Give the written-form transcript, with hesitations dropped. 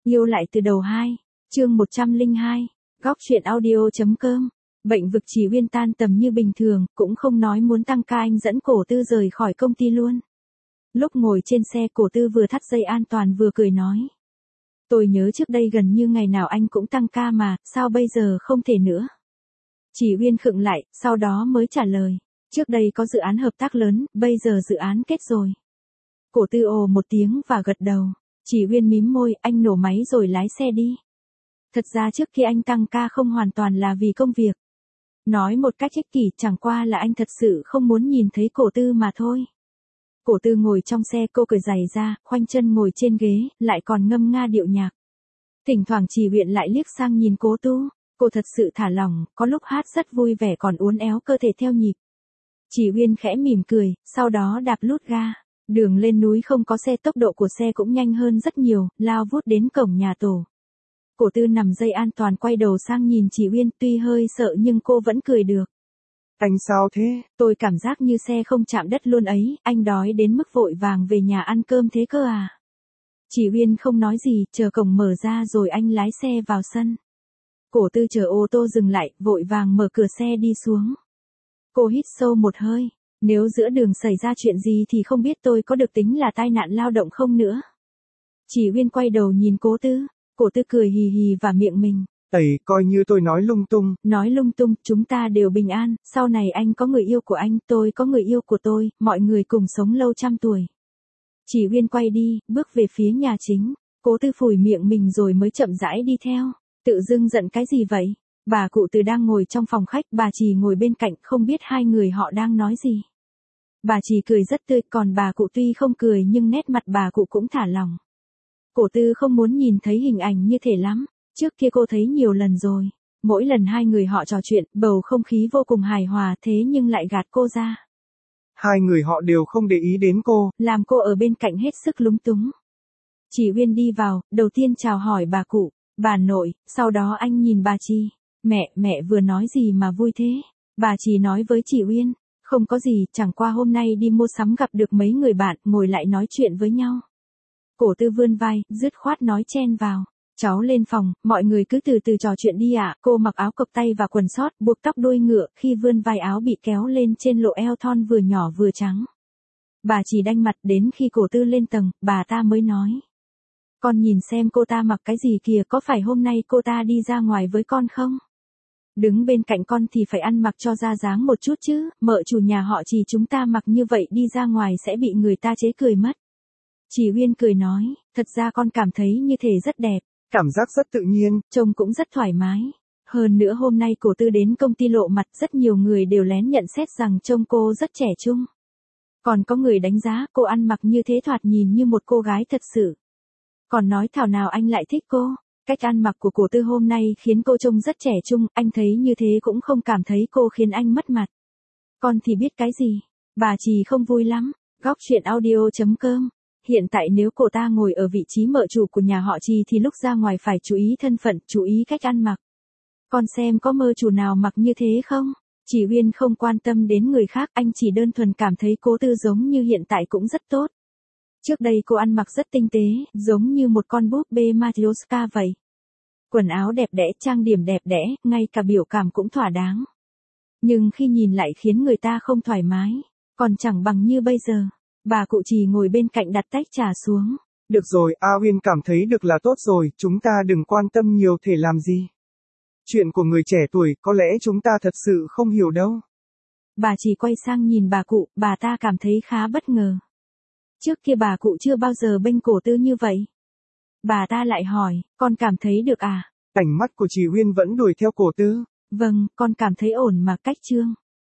Yêu lại từ đầu 2, chương 102, góc truyện audio.com. Bệnh vực chỉ Uyên tan tầm như bình thường, cũng không nói muốn tăng ca, anh dẫn Cổ Tư rời khỏi công ty luôn. Lúc ngồi trên xe, Cổ Tư vừa thắt dây an toàn vừa cười nói. Tôi nhớ trước đây gần như ngày nào anh cũng tăng ca mà, sao bây giờ không thể nữa? Chỉ Uyên khựng lại, sau đó mới trả lời. Trước đây có dự án hợp tác lớn, bây giờ dự án kết rồi. Cổ Tư ồ một tiếng và gật đầu. Chỉ Uyên mím môi, anh nổ máy rồi lái xe đi. Thật ra trước khi anh tăng ca không hoàn toàn là vì công việc. Nói một cách ích kỷ, chẳng qua là anh thật sự không muốn nhìn thấy Cổ Tư mà thôi. Cổ Tư ngồi trong xe, cô cởi giày ra, khoanh chân ngồi trên ghế, lại còn ngâm nga điệu nhạc. Thỉnh thoảng Chỉ Uyên lại liếc sang nhìn Cố Tu, cô thật sự thả lỏng, có lúc hát rất vui vẻ còn uốn éo cơ thể theo nhịp. Chỉ Uyên khẽ mỉm cười, sau đó đạp nút ga. Đường lên núi không có xe, tốc độ của xe cũng nhanh hơn rất nhiều, lao vút đến cổng nhà tổ. Cổ Tư nằm dây an toàn quay đầu sang nhìn Chỉ Uyên, tuy hơi sợ nhưng cô vẫn cười được. Anh sao thế? Tôi cảm giác như xe không chạm đất luôn ấy, anh đói đến mức vội vàng về nhà ăn cơm thế cơ à? Chỉ Uyên không nói gì, chờ cổng mở ra rồi anh lái xe vào sân. Cổ Tư chờ ô tô dừng lại, vội vàng mở cửa xe đi xuống. Cô hít sâu một hơi. Nếu giữa đường xảy ra chuyện gì thì không biết tôi có được tính là tai nạn lao động không nữa. Chỉ Uyên quay đầu nhìn Cố Tư. Cổ Tư cười hì hì và miệng mình. Coi như tôi nói lung tung. Nói lung tung, chúng ta đều bình an, sau này anh có người yêu của anh, tôi có người yêu của tôi, mọi người cùng sống lâu trăm tuổi. Chỉ Uyên quay đi, bước về phía nhà chính. Cố Tư phủi miệng mình rồi mới chậm rãi đi theo. Tự dưng giận cái gì vậy? Bà cụ Từ đang ngồi trong phòng khách, bà Trì ngồi bên cạnh, không biết hai người họ đang nói gì. Bà Trì cười rất tươi, còn bà cụ tuy không cười nhưng nét mặt bà cụ cũng thả lỏng. Cổ Tư không muốn nhìn thấy hình ảnh như thế lắm, trước kia cô thấy nhiều lần rồi. Mỗi lần hai người họ trò chuyện, bầu không khí vô cùng hài hòa, thế nhưng lại gạt cô ra. Hai người họ đều không để ý đến cô, làm cô ở bên cạnh hết sức lúng túng. Chỉ Uyên đi vào, đầu tiên chào hỏi bà cụ, bà nội, sau đó anh nhìn bà Trì. Mẹ vừa nói gì mà vui thế? Bà Trì nói với Chỉ Uyên. Không có gì, chẳng qua hôm nay đi mua sắm gặp được mấy người bạn, ngồi lại nói chuyện với nhau. Cổ Tư vươn vai, dứt khoát nói chen vào. Cháu lên phòng, mọi người cứ từ từ trò chuyện đi ạ. Cô mặc áo cộc tay và quần sót, buộc tóc đuôi ngựa, khi vươn vai áo bị kéo lên trên lộ eo thon vừa nhỏ vừa trắng. Bà Trì đanh mặt, đến khi Cổ Tư lên tầng, bà ta mới nói. Con nhìn xem cô ta mặc cái gì kìa, có phải hôm nay cô ta đi ra ngoài với con không? Đứng bên cạnh con thì phải ăn mặc cho ra dáng một chút chứ, mợ chủ nhà họ Chỉ chúng ta mặc như vậy đi ra ngoài sẽ bị người ta chế cười mất. Chỉ Uyên cười nói, thật ra con cảm thấy như thế rất đẹp. Cảm giác rất tự nhiên, trông cũng rất thoải mái. Hơn nữa hôm nay Cổ Tư đến công ty lộ mặt, rất nhiều người đều lén nhận xét rằng trông cô rất trẻ trung. Còn có người đánh giá cô ăn mặc như thế thoạt nhìn như một cô gái thật sự. Còn nói thảo nào anh lại thích cô. Cách ăn mặc của Cổ Tư hôm nay khiến cô trông rất trẻ trung, anh thấy như thế cũng không cảm thấy cô khiến anh mất mặt. Con thì biết cái gì. Bà Trì không vui lắm. Góc truyện audio.com. Hiện tại nếu cô ta ngồi ở vị trí mợ chủ của nhà họ Trì thì lúc ra ngoài phải chú ý thân phận, chú ý cách ăn mặc. Con xem có mợ chủ nào mặc như thế không? Chỉ Uyên không quan tâm đến người khác, anh chỉ đơn thuần cảm thấy Cố Tư giống như hiện tại cũng rất tốt. Trước đây cô ăn mặc rất tinh tế, giống như một con búp bê Matryoshka vậy. Quần áo đẹp đẽ, trang điểm đẹp đẽ, ngay cả biểu cảm cũng thỏa đáng. Nhưng khi nhìn lại khiến người ta không thoải mái, còn chẳng bằng như bây giờ. Bà cụ Trì ngồi bên cạnh đặt tách trà xuống. Được rồi, A Uyên cảm thấy được là tốt rồi, chúng ta đừng quan tâm nhiều thể làm gì. Chuyện của người trẻ tuổi có lẽ chúng ta thật sự không hiểu đâu. Bà Trì quay sang nhìn bà cụ, bà ta cảm thấy khá bất ngờ. Trước kia bà cụ chưa bao giờ bênh Cổ Tư như vậy. Bà ta lại hỏi, con cảm thấy được à? Ánh mắt của chị Uyên vẫn đuổi theo Cổ Tư. Vâng, con cảm thấy ổn mà, cách chương.